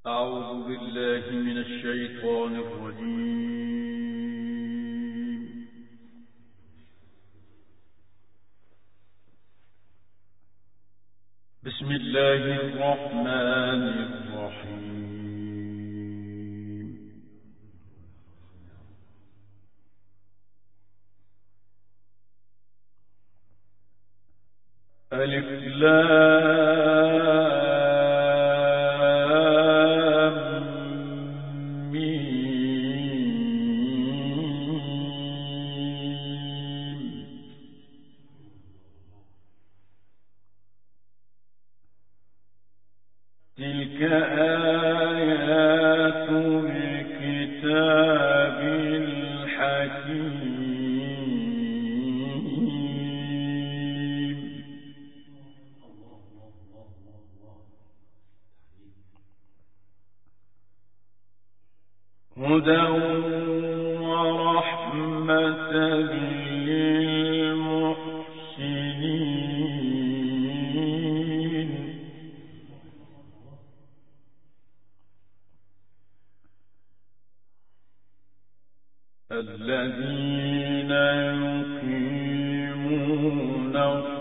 أعوذ بالله من الشيطان الرجيم. بسم الله الرحمن الرحيم. ألف لام ميم. تلك آيات الكتاب الحكيم. هدى ورحمة للمحسنين الذين يقيمون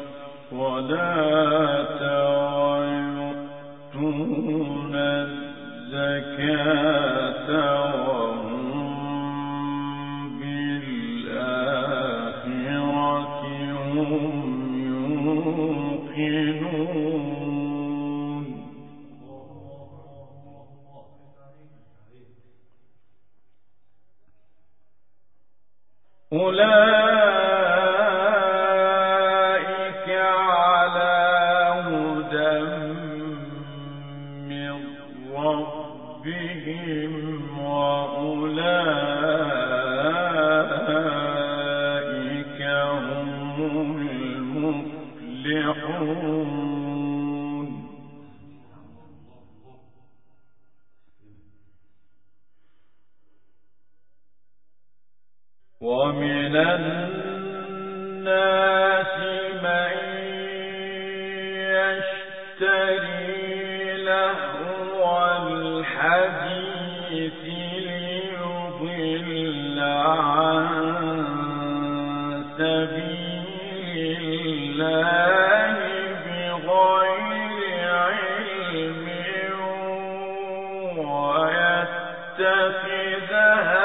الصلاة ويؤتون الزكاة وهم بالآخرة هم يوقنون. أولئك على هدى من ربهم وأولئك هم المفلحون. ومن الناس من يشتري لهو الحديث ليضل عن سبيل الله بغير علم ويتخذها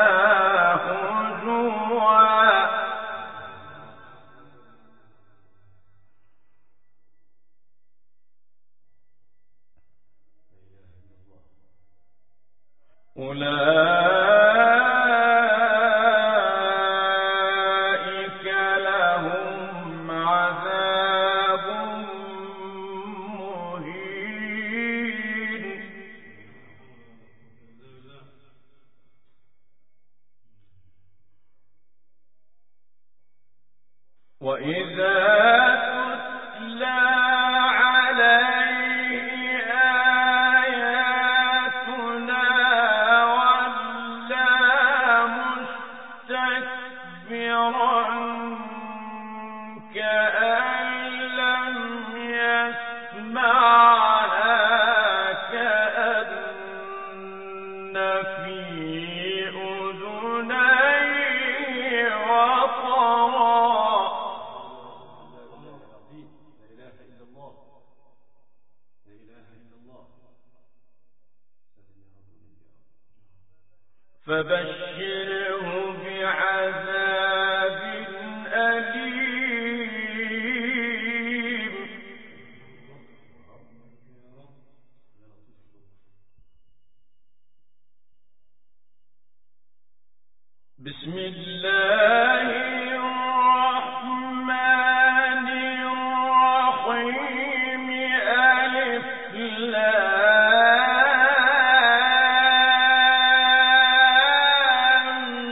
أولئك لهم عذاب مهين. وإذا تتلى عليه آياتنا ولى مستكبرا كأن لم يسمعها كأن في أذنيه وقرا. فبشره بعذاب أليم. بسم الله الرحمن الرحيم. ألف لام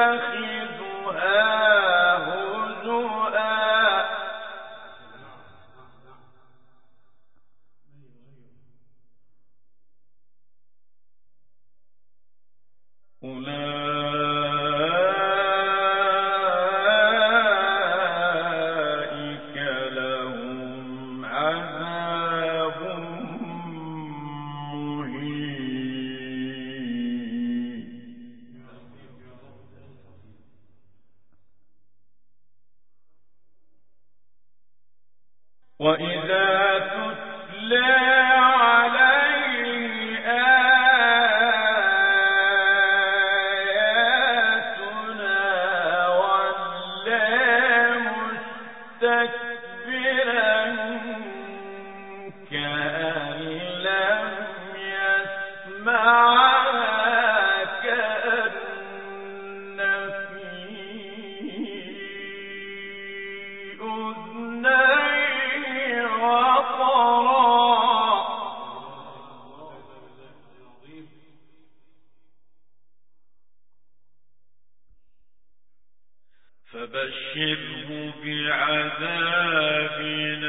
هزؤا أولئك لهم عذاب مهين وإذا تتلى عليه آياتنا ولى مستكبرا كأن لم يسمعها كأن في أذنيه وقرا فبشره بعذاب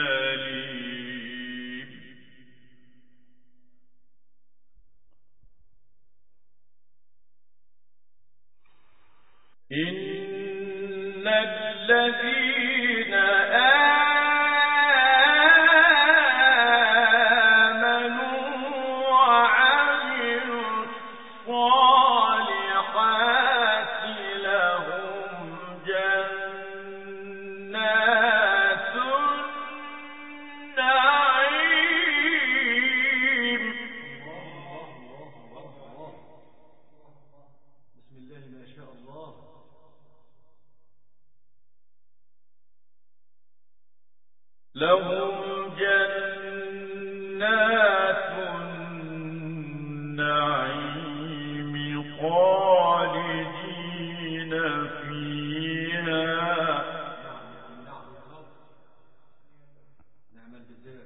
أليم إن الذين آمنوا وعملوا الصالحات لهم جنات النعيم بسم الله ما شاء الله. لهم جنات النعيم خالدين فيها نعم يا رب. نعم الجزاء.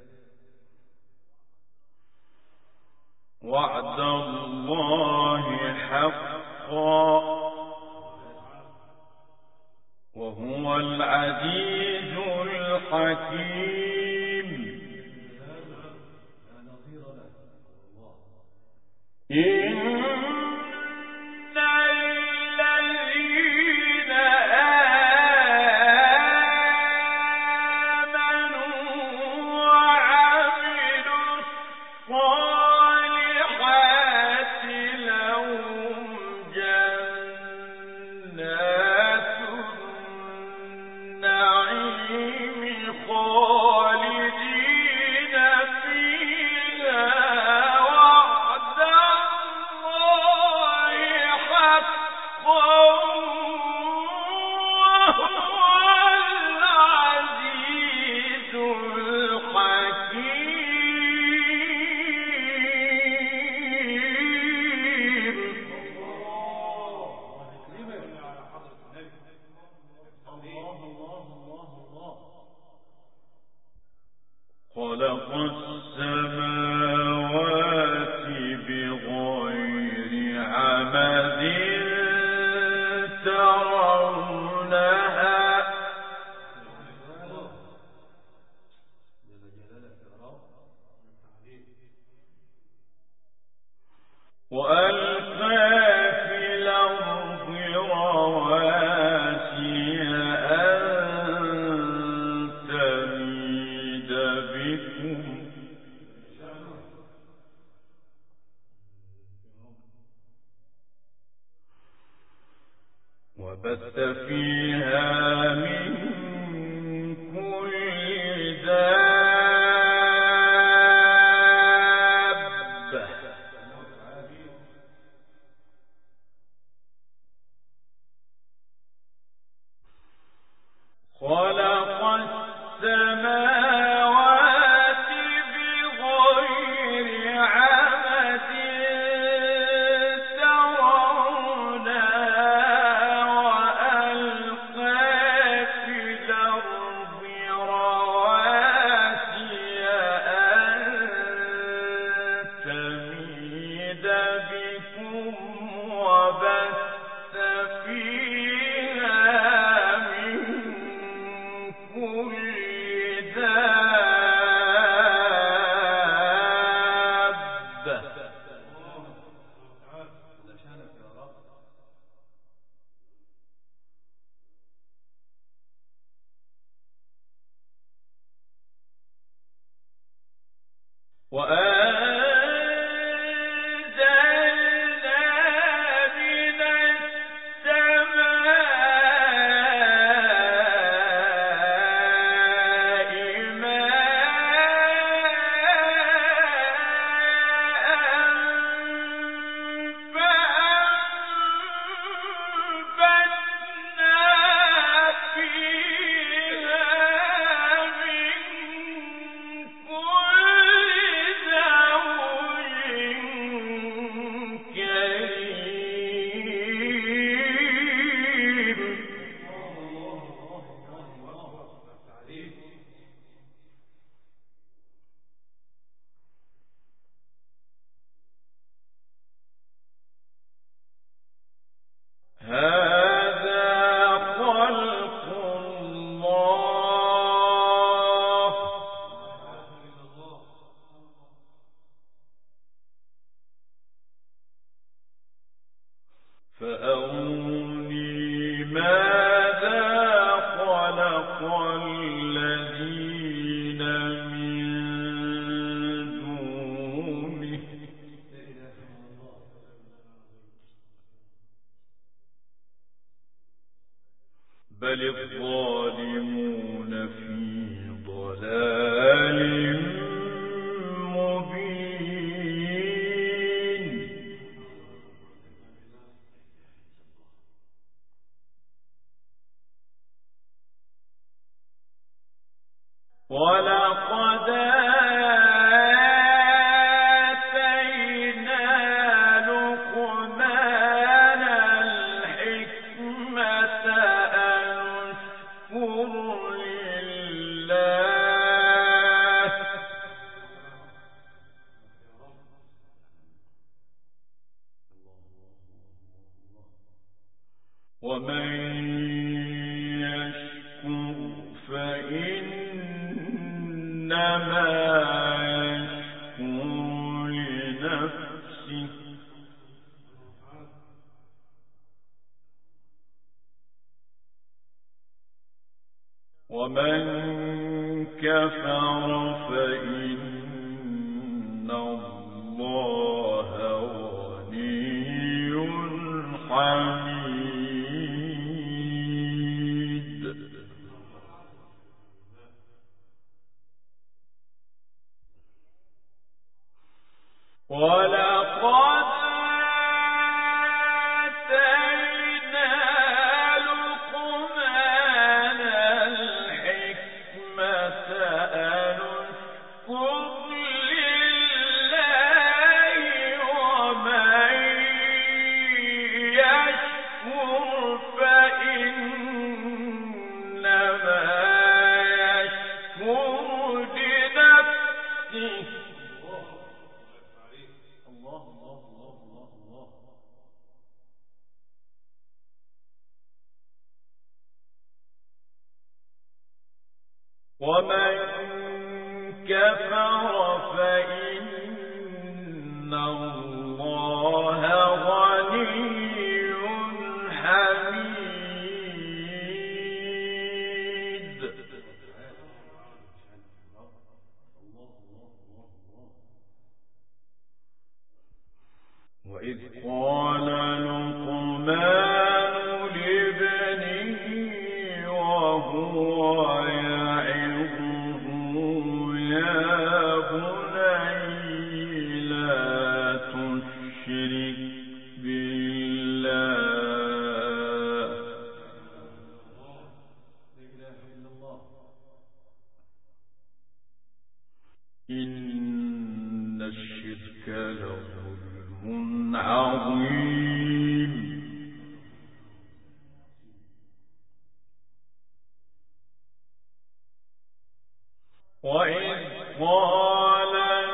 وعد الله حقا وهو العزيز الحكيم لا نظير له الله. إن الذين آمنوا وعملوا الصالحات لهم جنات النعيم خالدين فيها وعد الله حقا وهو العزيز الحكيم خلق السماوات بغير عمد ترونها جل جلالك يا رب. وألقى في الأرض رواسي أن تميد بكم وبث فيها من كل دابة خلق السماوات بغير عمد ترونها وألقى يشكر لنفسه ومن كفر فإن الله غني حميد ولقد آتينا لقمان الحكمة أن اشكر لله ومن يشكر فإنما يشكر لنفسه الله الله الله الله الله. ومن كفر فإن الله غني حميد الله الله الله الله. وإذ قال لقمان لابنه وهو يعظه يا بني لا تشرك بالله لا إله إلا الله. إن الشرك لظلم عظيم وإذ قال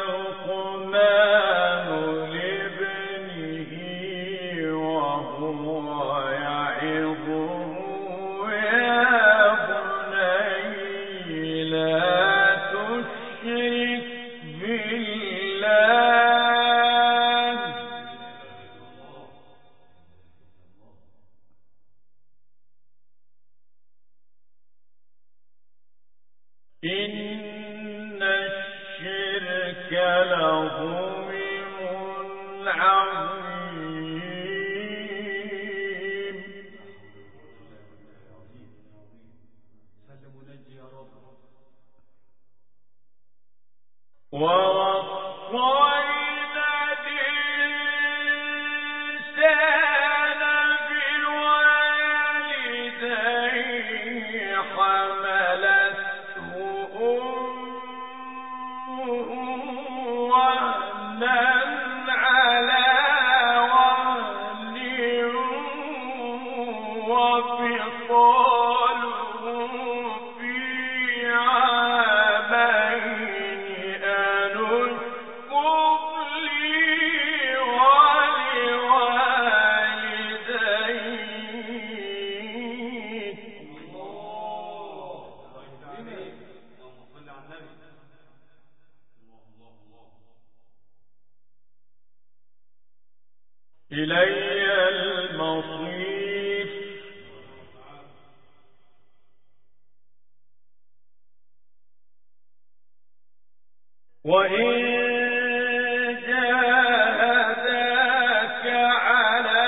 لقمان لابنه وهو يعظه يا بني لا تشرك بالله إن الشرك لظلم عظيم سلم ونجي يا رب. ووصينا الإنسان بوالديه حملته أمه وهنا على وهن وفصاله في عامين أن اشكر لي ولوالديك الله عليك. اللهم صل على النبي. الله الله الله. إلي المصير وإن جاهداك على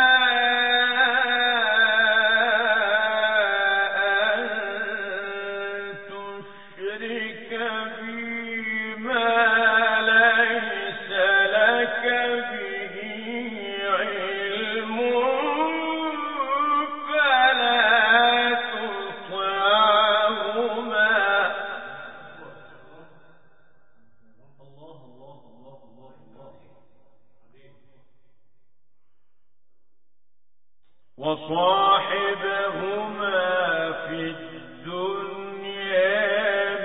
أن تشرك بي ما ليس لك به علم فلا تطعهما الله الله الله الله الله. وصاحبهما في الدنيا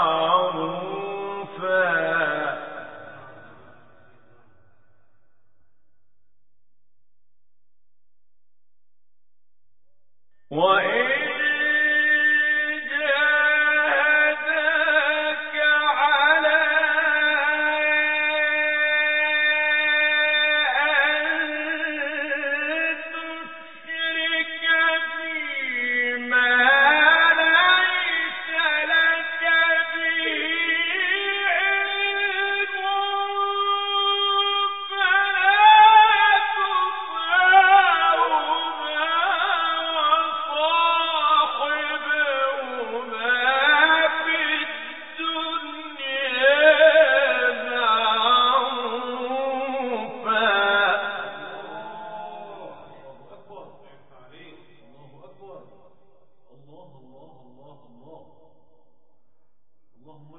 معروفا وإن جاهداك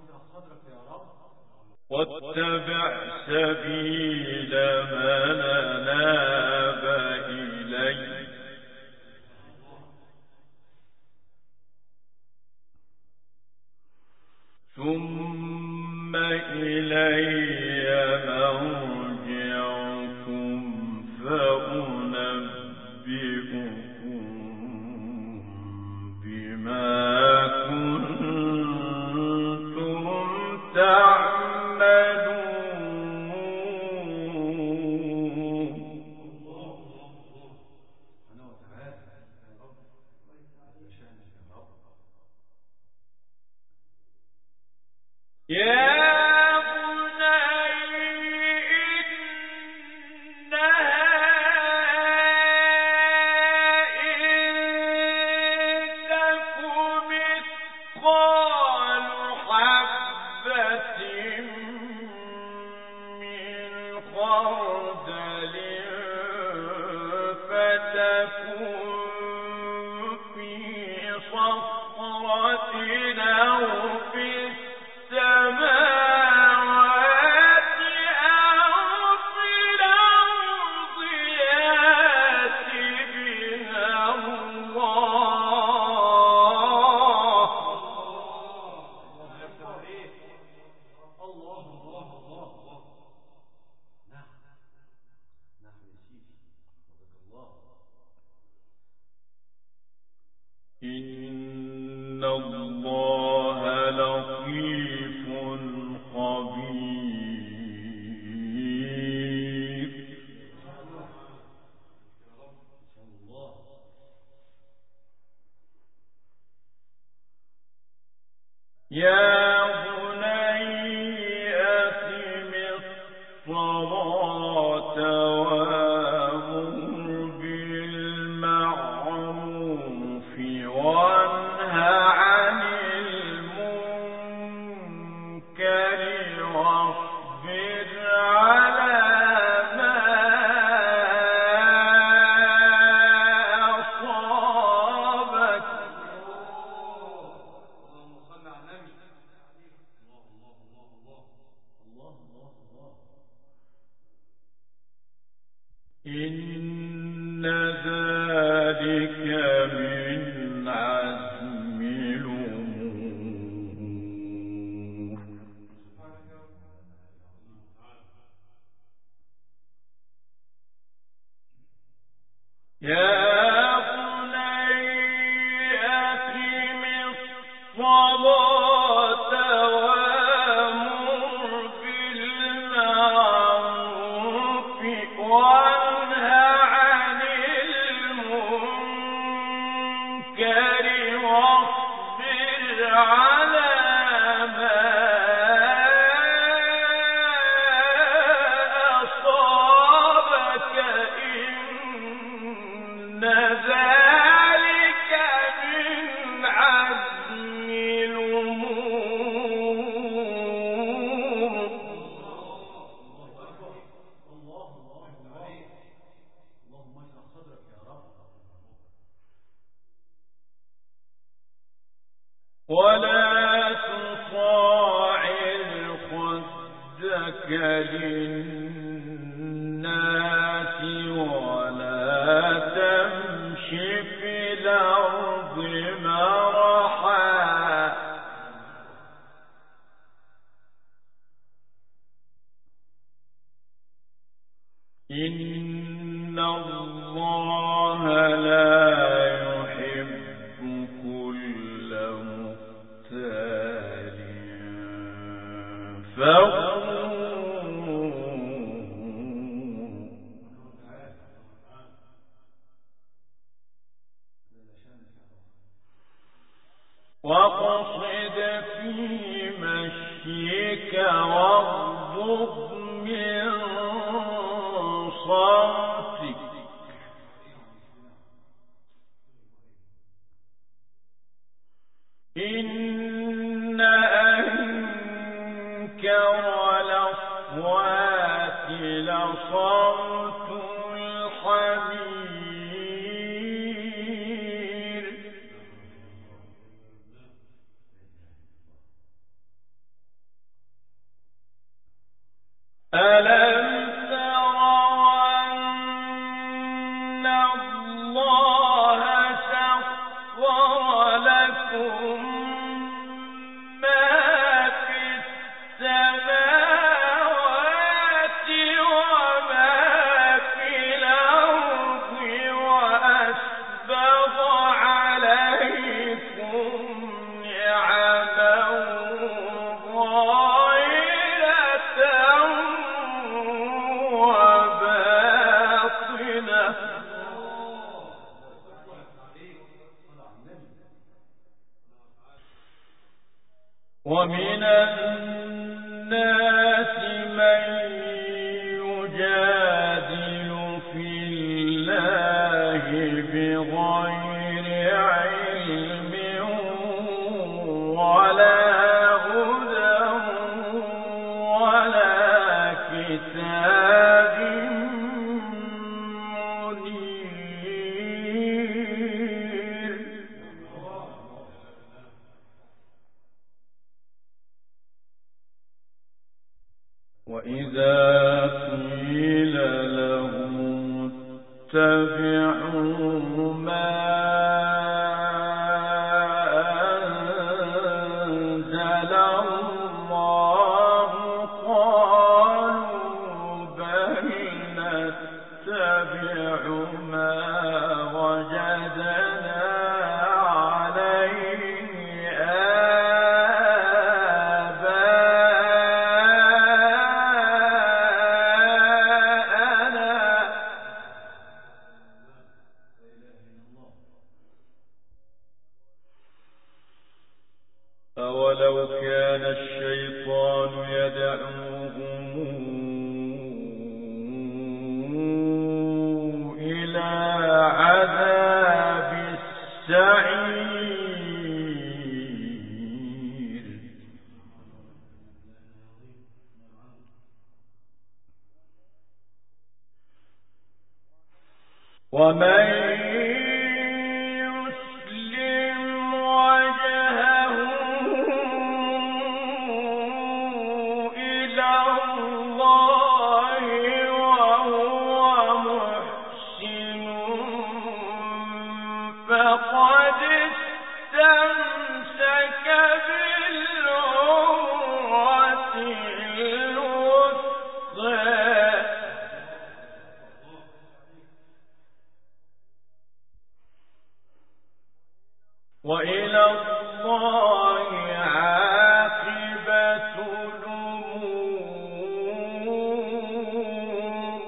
واتبع سبيل من أناب إلي ثم إلي مرجعكم فأنبئكم بما كنتم تعملون. يا إن الله لطيف خبير. يا بني أقم الصلاة وأمر بالمعروف وانه عن المنكر واصبر على ما أصابك. إن ذلك من عزم الأمور. يا بني أقم الصلاة وأمر بالمعروف وانه عن المنكر واصبر على ما أصابك. إن ذلك من عزم الأمور. ولا تصاعر خدك للناس ولا تمش في الأرض مرحا. إن الله لا يحب كل مختال فخور. واقصد في مشيك واغضض من صوتك. إن أنكر الأصوات لصوت الحمير. ألم تروا أن الله سخر لكم ما في السماوات وما في الأرض وأسبغ عليكم نعمه ومن الناس من يجادل في الله بغير علم ولا هدى ولا كتاب منير وإذا قيل لهم اتبعوا ما أنزل الله قالوا بل نتبع ما وجدنا عليه أولو كان الشيطان يدعوهم إلى عذاب السعير ومن يسلم وجهه إلى الله وهو محسن فقد استمسك بالعروة الوثقى وإلى الله عاقبة الأمور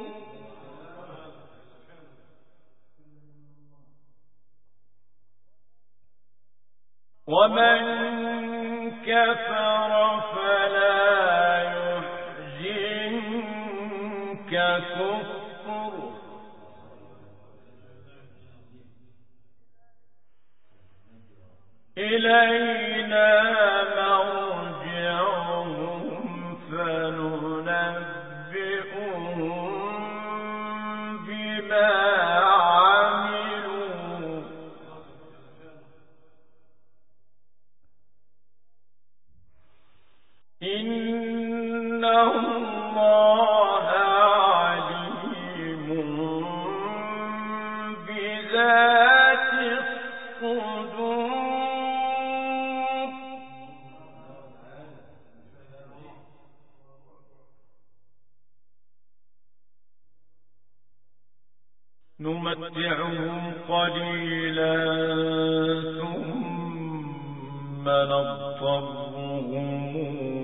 ومن كفر فلا يحزنك كفره إلينا مرجعهم فننبئهم بما عملوا إن الله عليم بذات الصدور نمتعهم قليلا ثم نضطرهم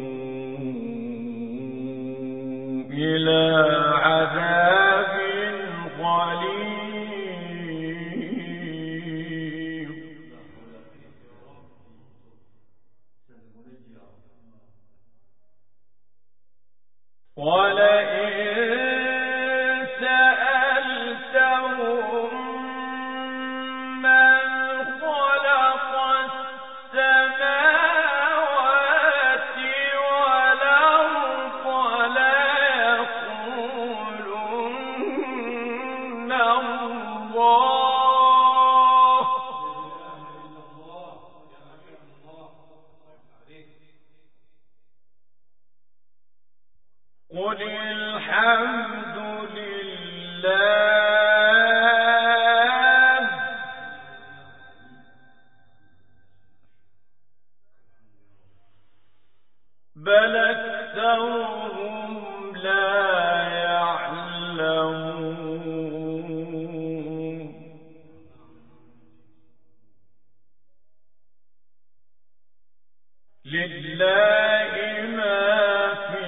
إلى عذاب غليظ ولئن سألتهم من خلق السماوات والأرض ليقولن الله قل الحمد لله بل أكثرهم لا يعلمون لله ما في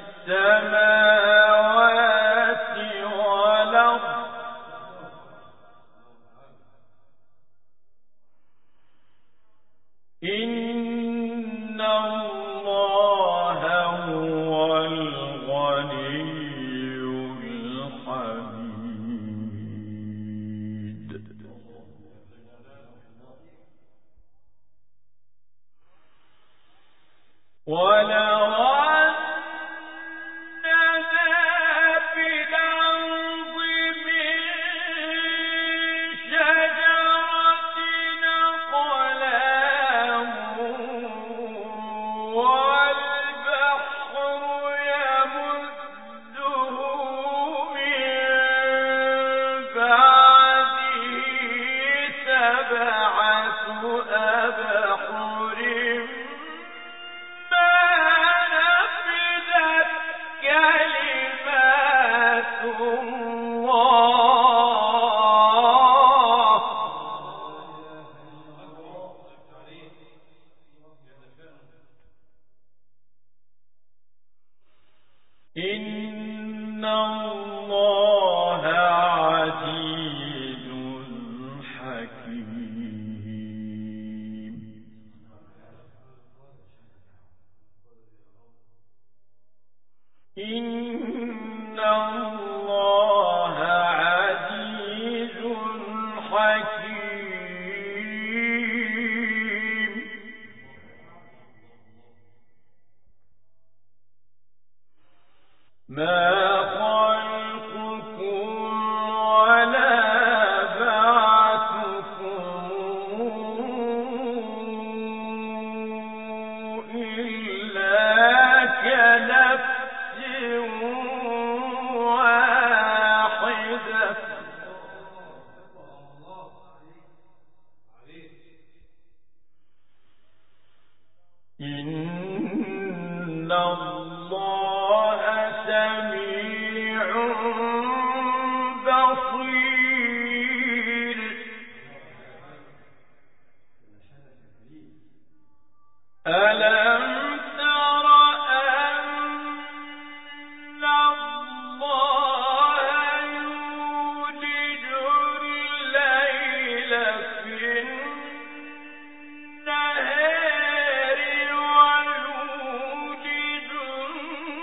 السماوات والأرض إن الله هو الغني الحميد ولو أن ما في الأرض من شجرة أقلام والبحر يمده من بعده سبعة أبحر كلمات الله إن الله عزيز حكيم إن الله عزيز حكيم ما خلقكم ولا بعثكم إلا كنفس واحدة إن الله سميع بصير ألم تر أن الله يولج الليل في النهار ويولج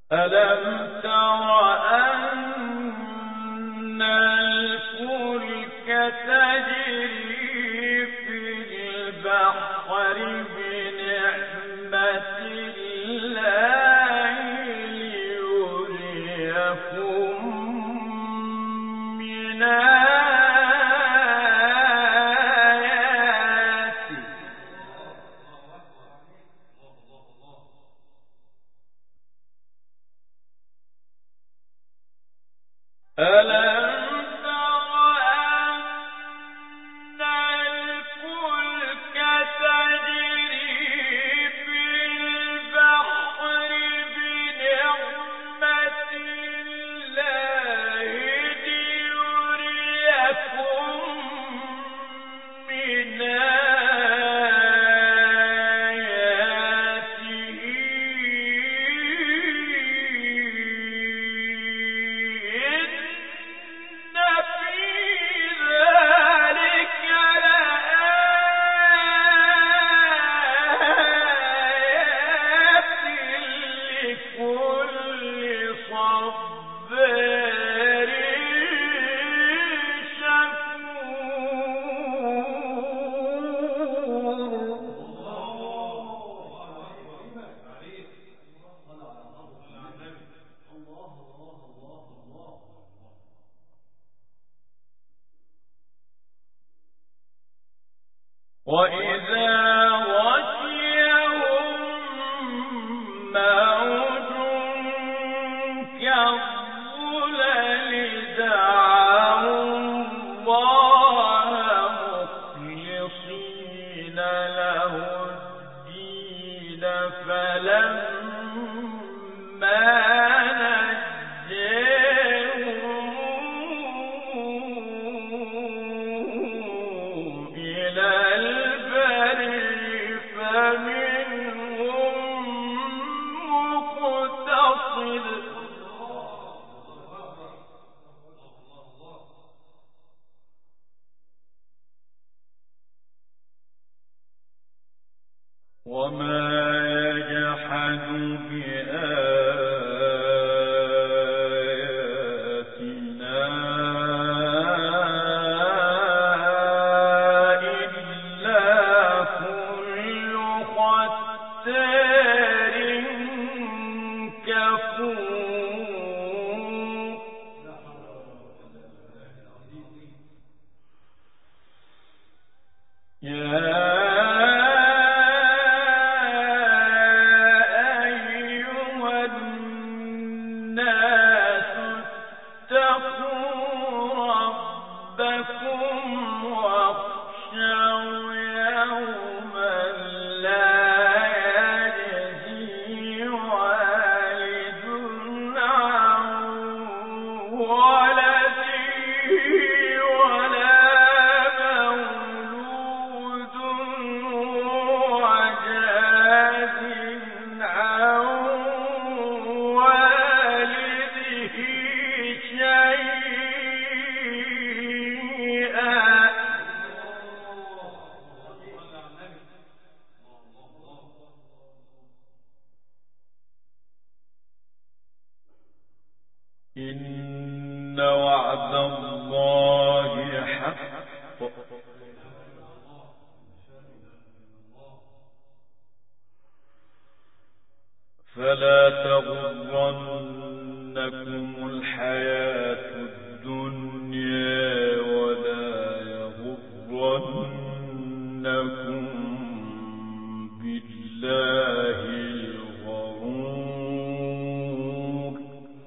ألم تر أن الفلك تجري في البحر بنعمة الله ليريكم من آياته ألم تر أن الفلك تجري في البحر بنعمة الله ليريكم من آياته إن في ذلك لآيات لكل صبار وإذا غشيهم موج كالظلل دعوا الله مخلصين له الدين فلما نجاهم إلى البر فمنهم مقتصد وما يجحد بآياتنا إلا كل ختار كفور يا إن وعد الله حق فلا تغرنكم الحياة الدنيا ولا يغرنكم بالله الغرور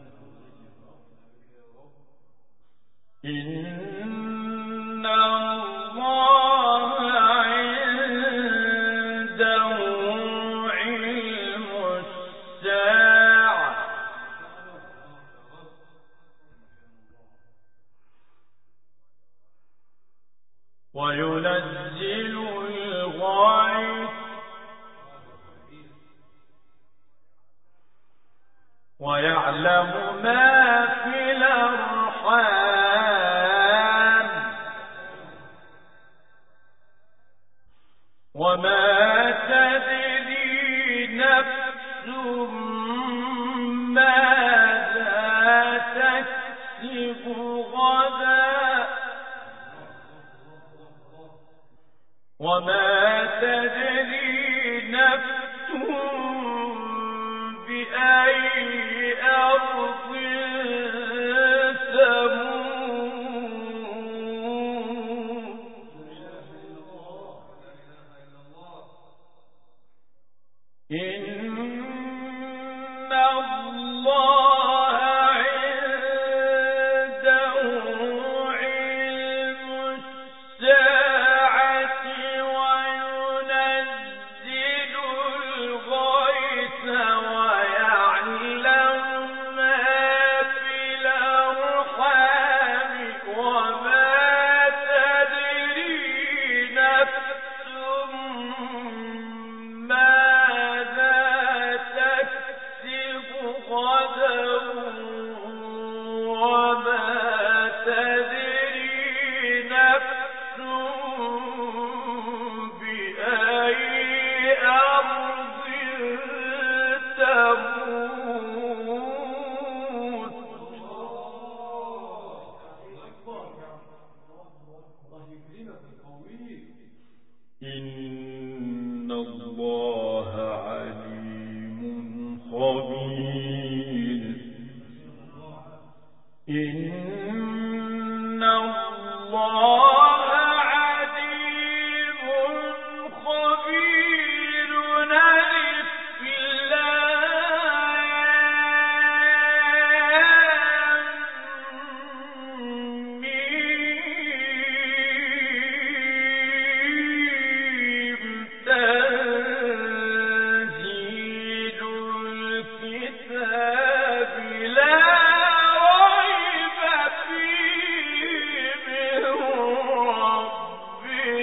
إن الله عنده علم الساعة وينزل الغيث ويعلم ما في الأرحام وما تدري نفس غدا وما تدري نفس بأي أرض إن الله عنده علم الساعة وينزل الغيث ويعلم ما في الأرحام وما تدري نفس ماذا تكسب غدا وما تدري نفس بأي أرض تموت إن الله عليم خبير إن الله عليم خبير ألف لام ميم تنزيل الكتاب لا ريب فيه من رب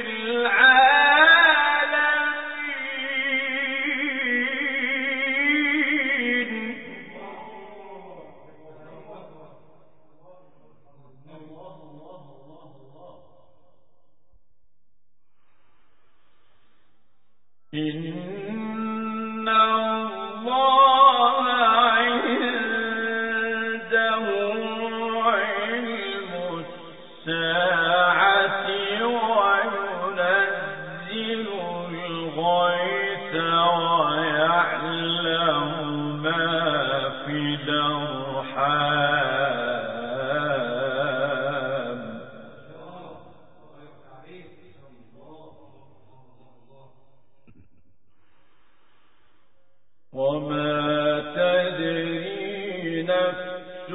العالمين إن الله عنده علم الساعة وينزل الغيث ويعلم ما في الأرحام وما تدري نفس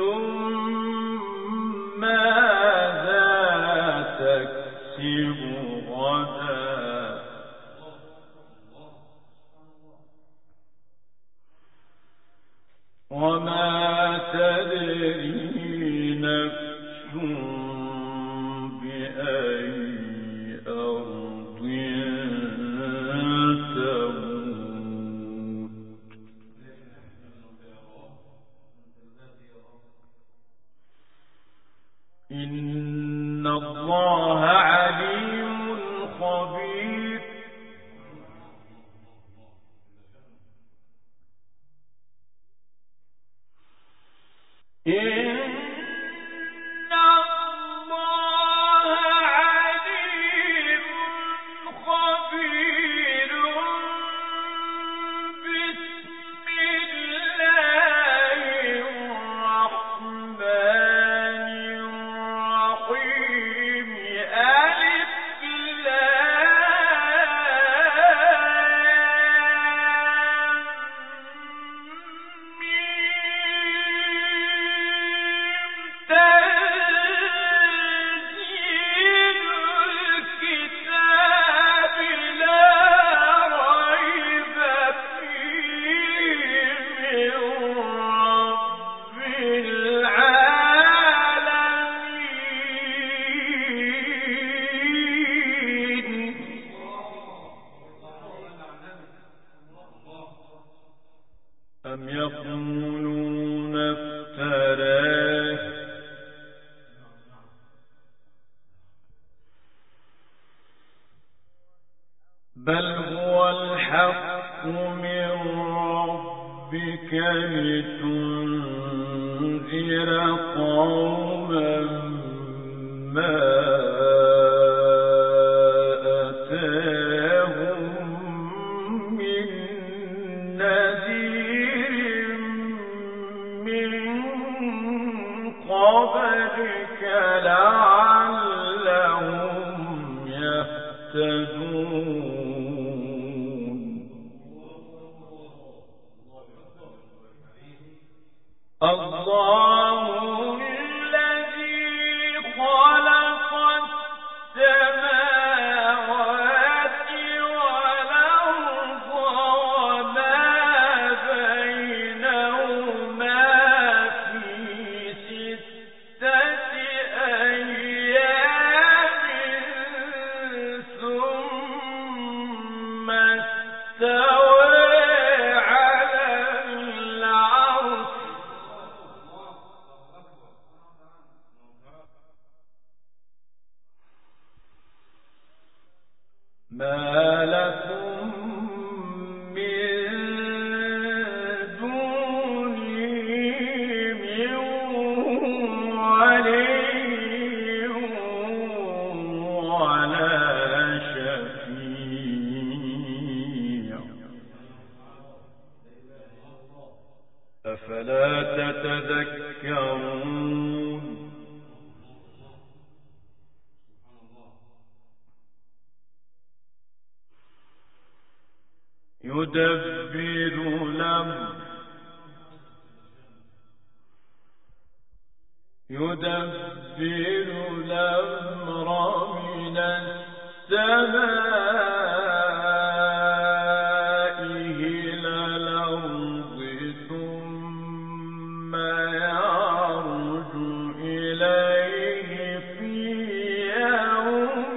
ماذا تكسب غدا وما تدري نفس بأي أرض تموت إن الله عليم خبير إن الله عليم خبير بسم الله الرحمن الرحيم ألف لام ميم تنزيل الكتاب لا ريب فيه من رب العالمين أم يقولون افتراه بل هو الحق من ربك لتنذر قوما ما أتاهم من نذير من قبلك لعلهم يهتدون. الله الذي خلق السماوات والأرض وما بينهما في 6 أيام ثم استوى على العرش. ما لكم من دونه من ولي ولا شفيع أفلا تتذكرون. يدبر الأمر من السماء إلى الأرض ثم يعرج إليه في يوم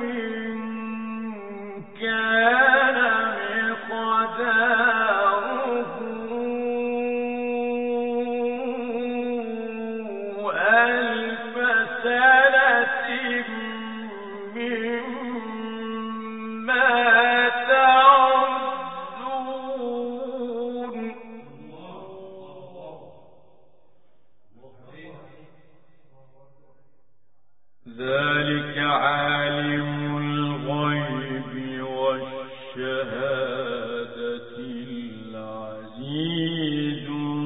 كان مقداره 1000 سنة مما تعدون. ذلك عالم الغيب والشهادة العزيز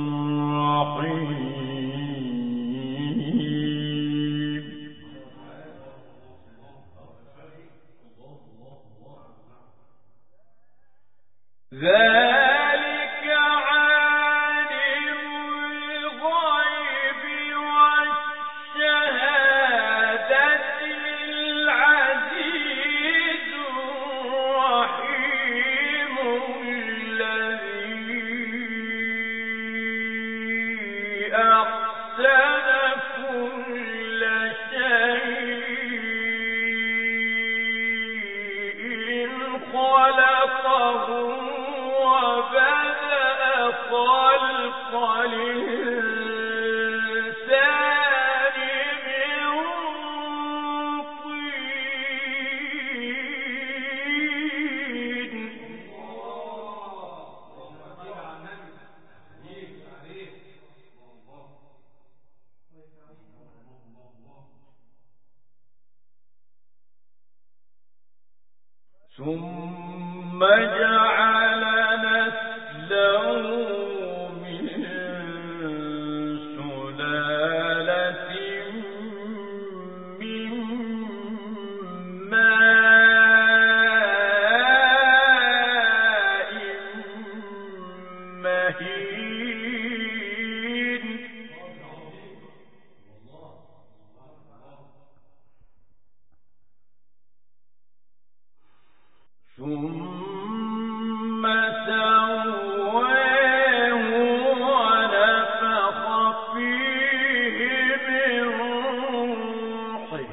الرحيم. ذلك عالم الغيب والشهادة العزيز الرحيم الذي أحسن كل شيء خلقه وبدأ خلق الإنسان من طين. ثم جعل نسله من سلالة من ماء مهين. ثم سواه ونفخ فيه من روحه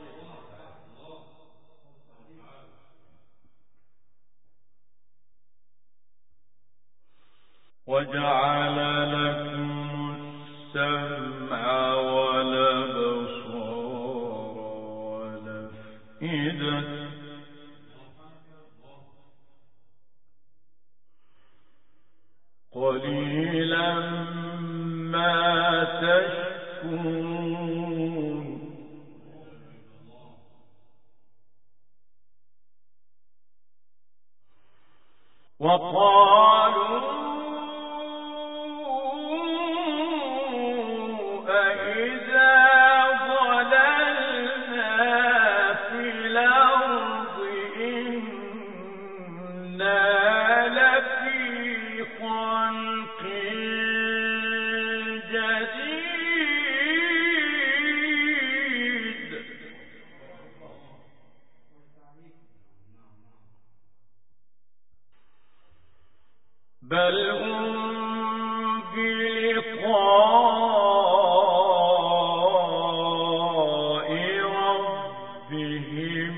وجعل لكم السمع والأبصار والأفئدة قليلا وقالوا أإذا ضللنا في الأرض إنا لفي خلق جديد بل هم بلقاء ربهم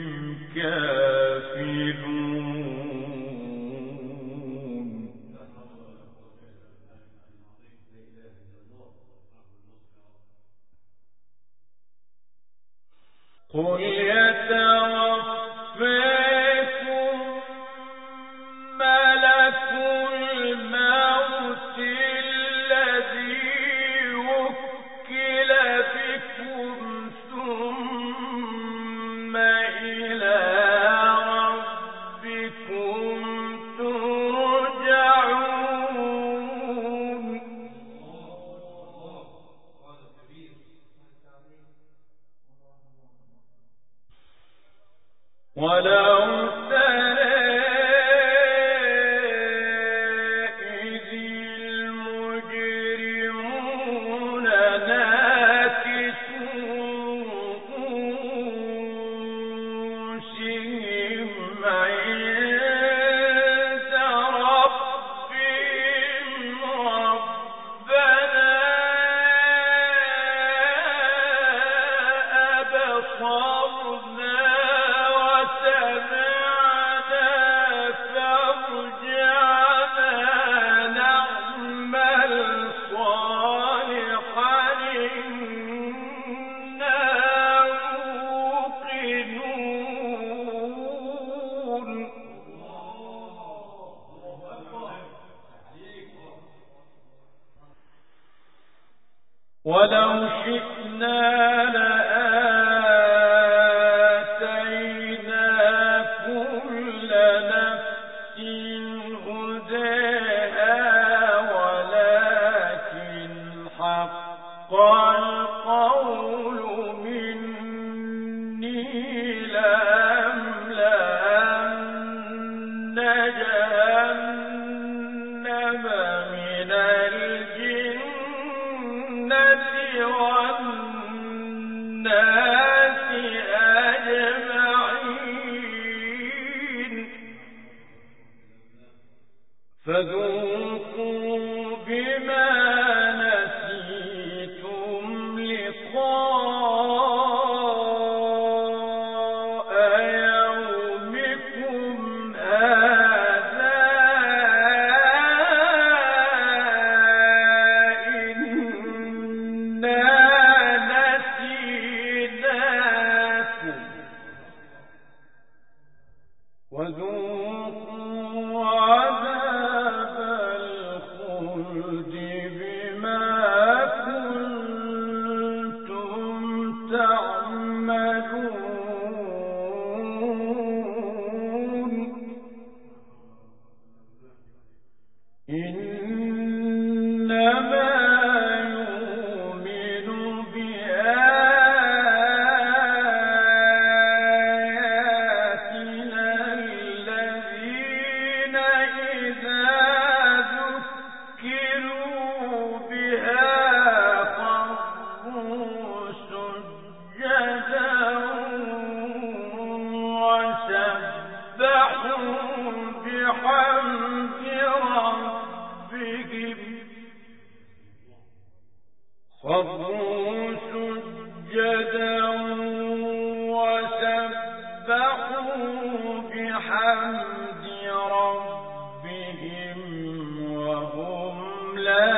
كافرون قل يتوفاكم ملك الموت الذي وكل بكم ثم إلى ربكم ترجعون ولو ترى إذ المجرمون ناكسوا رؤوسهم عند ربهم ربنا أبصرنا وسمعنا فارجعنا نعمل صالحا إنا موقنون ولو شئنا لآتينا كل نفس هداها ولكن حق القول مني لأملأن جهنم من الجنة والناس أجمعين فذوقوا بما نسيتم لقاء يومكم هذا إنا نسيناكم وذوقوا عذاب الخلد بما كنتم تعملون إنما يؤمن بآياتنا الذين إذا ذكروا بها خروا سجدا وسبحوا بحمد ربهم خروا سجدا وسبحوا بحمد ربهم وهم لا